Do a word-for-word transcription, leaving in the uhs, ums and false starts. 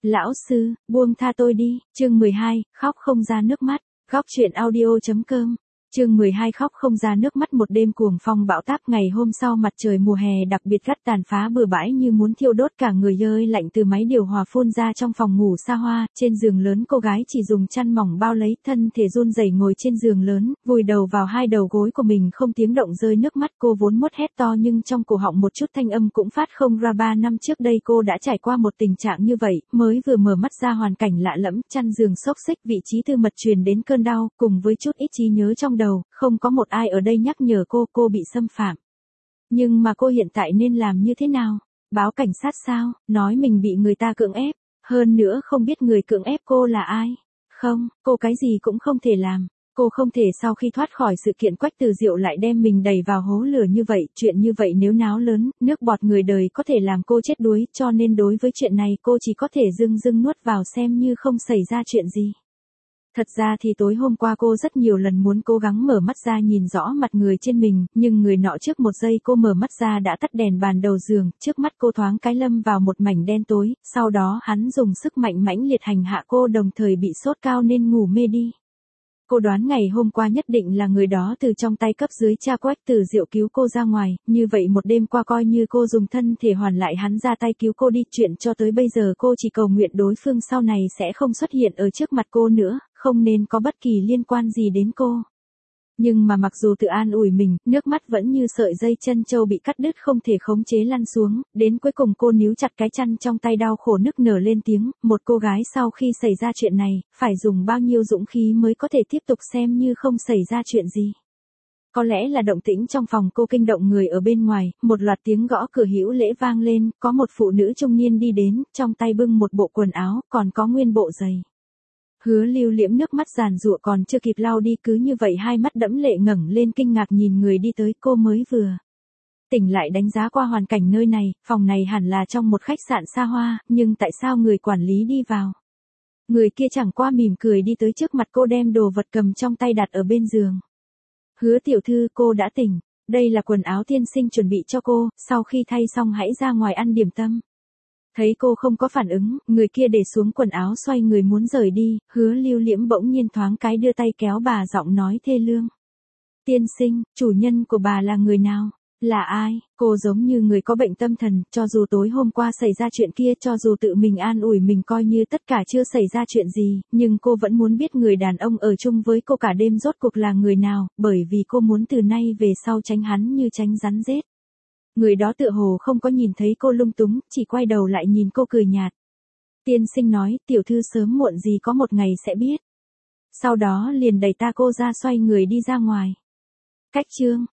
Lão sư, buông tha tôi đi, chương mười hai, khóc không ra nước mắt, góc truyện audio.com. Chương mười hai khóc không ra nước mắt. Một đêm cuồng phong bão táp, ngày hôm sau mặt trời mùa hè đặc biệt gắt tàn phá bừa bãi như muốn thiêu đốt cả người, ơi lạnh từ máy điều hòa phun ra trong phòng ngủ xa hoa. Trên giường lớn cô gái chỉ dùng chăn mỏng bao lấy, thân thể run rẩy ngồi trên giường lớn, vùi đầu vào hai đầu gối của mình không tiếng động rơi nước mắt. Cô vốn muốn hét to nhưng trong cổ họng một chút thanh âm cũng phát không ra. Ba năm trước đây cô đã trải qua một tình trạng như vậy, mới vừa mở mắt ra hoàn cảnh lạ lẫm, chăn giường xốc xích, vị trí tư mật truyền đến cơn đau, cùng với chút ít trí nhớ trong đầu. Không có một ai ở đây nhắc nhở cô, cô bị xâm phạm. Nhưng mà cô hiện tại nên làm như thế nào? Báo cảnh sát sao? Nói mình bị người ta cưỡng ép. Hơn nữa không biết người cưỡng ép cô là ai. Không, cô cái gì cũng không thể làm. Cô không thể sau khi thoát khỏi sự kiện Quách Từ Diệu lại đem mình đẩy vào hố lửa như vậy. Chuyện như vậy nếu náo lớn, nước bọt người đời có thể làm cô chết đuối. Cho nên đối với chuyện này cô chỉ có thể dưng dưng nuốt vào xem như không xảy ra chuyện gì. Thật ra thì tối hôm qua cô rất nhiều lần muốn cố gắng mở mắt ra nhìn rõ mặt người trên mình, nhưng người nọ trước một giây cô mở mắt ra đã tắt đèn bàn đầu giường, trước mắt cô thoáng cái lâm vào một mảnh đen tối, sau đó hắn dùng sức mạnh mãnh liệt hành hạ cô, đồng thời bị sốt cao nên ngủ mê đi. Cô đoán ngày hôm qua nhất định là người đó từ trong tay cấp dưới cha Quách Từ Diệu cứu cô ra ngoài, như vậy một đêm qua coi như cô dùng thân thể hoàn lại hắn ra tay cứu cô đi. Chuyện cho tới bây giờ cô chỉ cầu nguyện đối phương sau này sẽ không xuất hiện ở trước mặt cô nữa, không nên có bất kỳ liên quan gì đến cô. Nhưng mà mặc dù tự an ủi mình, nước mắt vẫn như sợi dây chân trâu bị cắt đứt không thể khống chế lăn xuống, đến cuối cùng cô níu chặt cái chăn trong tay, đau khổ nức nở lên tiếng. Một cô gái sau khi xảy ra chuyện này, phải dùng bao nhiêu dũng khí mới có thể tiếp tục xem như không xảy ra chuyện gì. Có lẽ là động tĩnh trong phòng cô kinh động người ở bên ngoài, một loạt tiếng gõ cửa hữu lễ vang lên, có một phụ nữ trung niên đi đến, trong tay bưng một bộ quần áo, còn có nguyên bộ giày. Hứa Lưu liễm nước mắt giàn giụa còn chưa kịp lau đi, cứ như vậy hai mắt đẫm lệ ngẩng lên kinh ngạc nhìn người đi tới. Cô mới vừa tỉnh lại đánh giá qua hoàn cảnh nơi này, phòng này hẳn là trong một khách sạn xa hoa, nhưng tại sao người quản lý đi vào? Người kia chẳng qua mỉm cười đi tới trước mặt cô, đem đồ vật cầm trong tay đặt ở bên giường. Hứa tiểu thư, cô đã tỉnh, đây là quần áo tiên sinh chuẩn bị cho cô, sau khi thay xong hãy ra ngoài ăn điểm tâm. Thấy cô không có phản ứng, người kia để xuống quần áo xoay người muốn rời đi, Hứa Lưu liễm bỗng nhiên thoáng cái đưa tay kéo bà, giọng nói thê lương. Tiên sinh, chủ nhân của bà là người nào? Là ai? Cô giống như người có bệnh tâm thần, cho dù tối hôm qua xảy ra chuyện kia, cho dù tự mình an ủi mình coi như tất cả chưa xảy ra chuyện gì, nhưng cô vẫn muốn biết người đàn ông ở chung với cô cả đêm rốt cuộc là người nào, bởi vì cô muốn từ nay về sau tránh hắn như tránh rắn rết. Người đó tựa hồ không có nhìn thấy cô lung túng, chỉ quay đầu lại nhìn cô cười nhạt. Tiên sinh nói, tiểu thư sớm muộn gì có một ngày sẽ biết. Sau đó liền đẩy ta cô ra, xoay người đi ra ngoài. Cách chương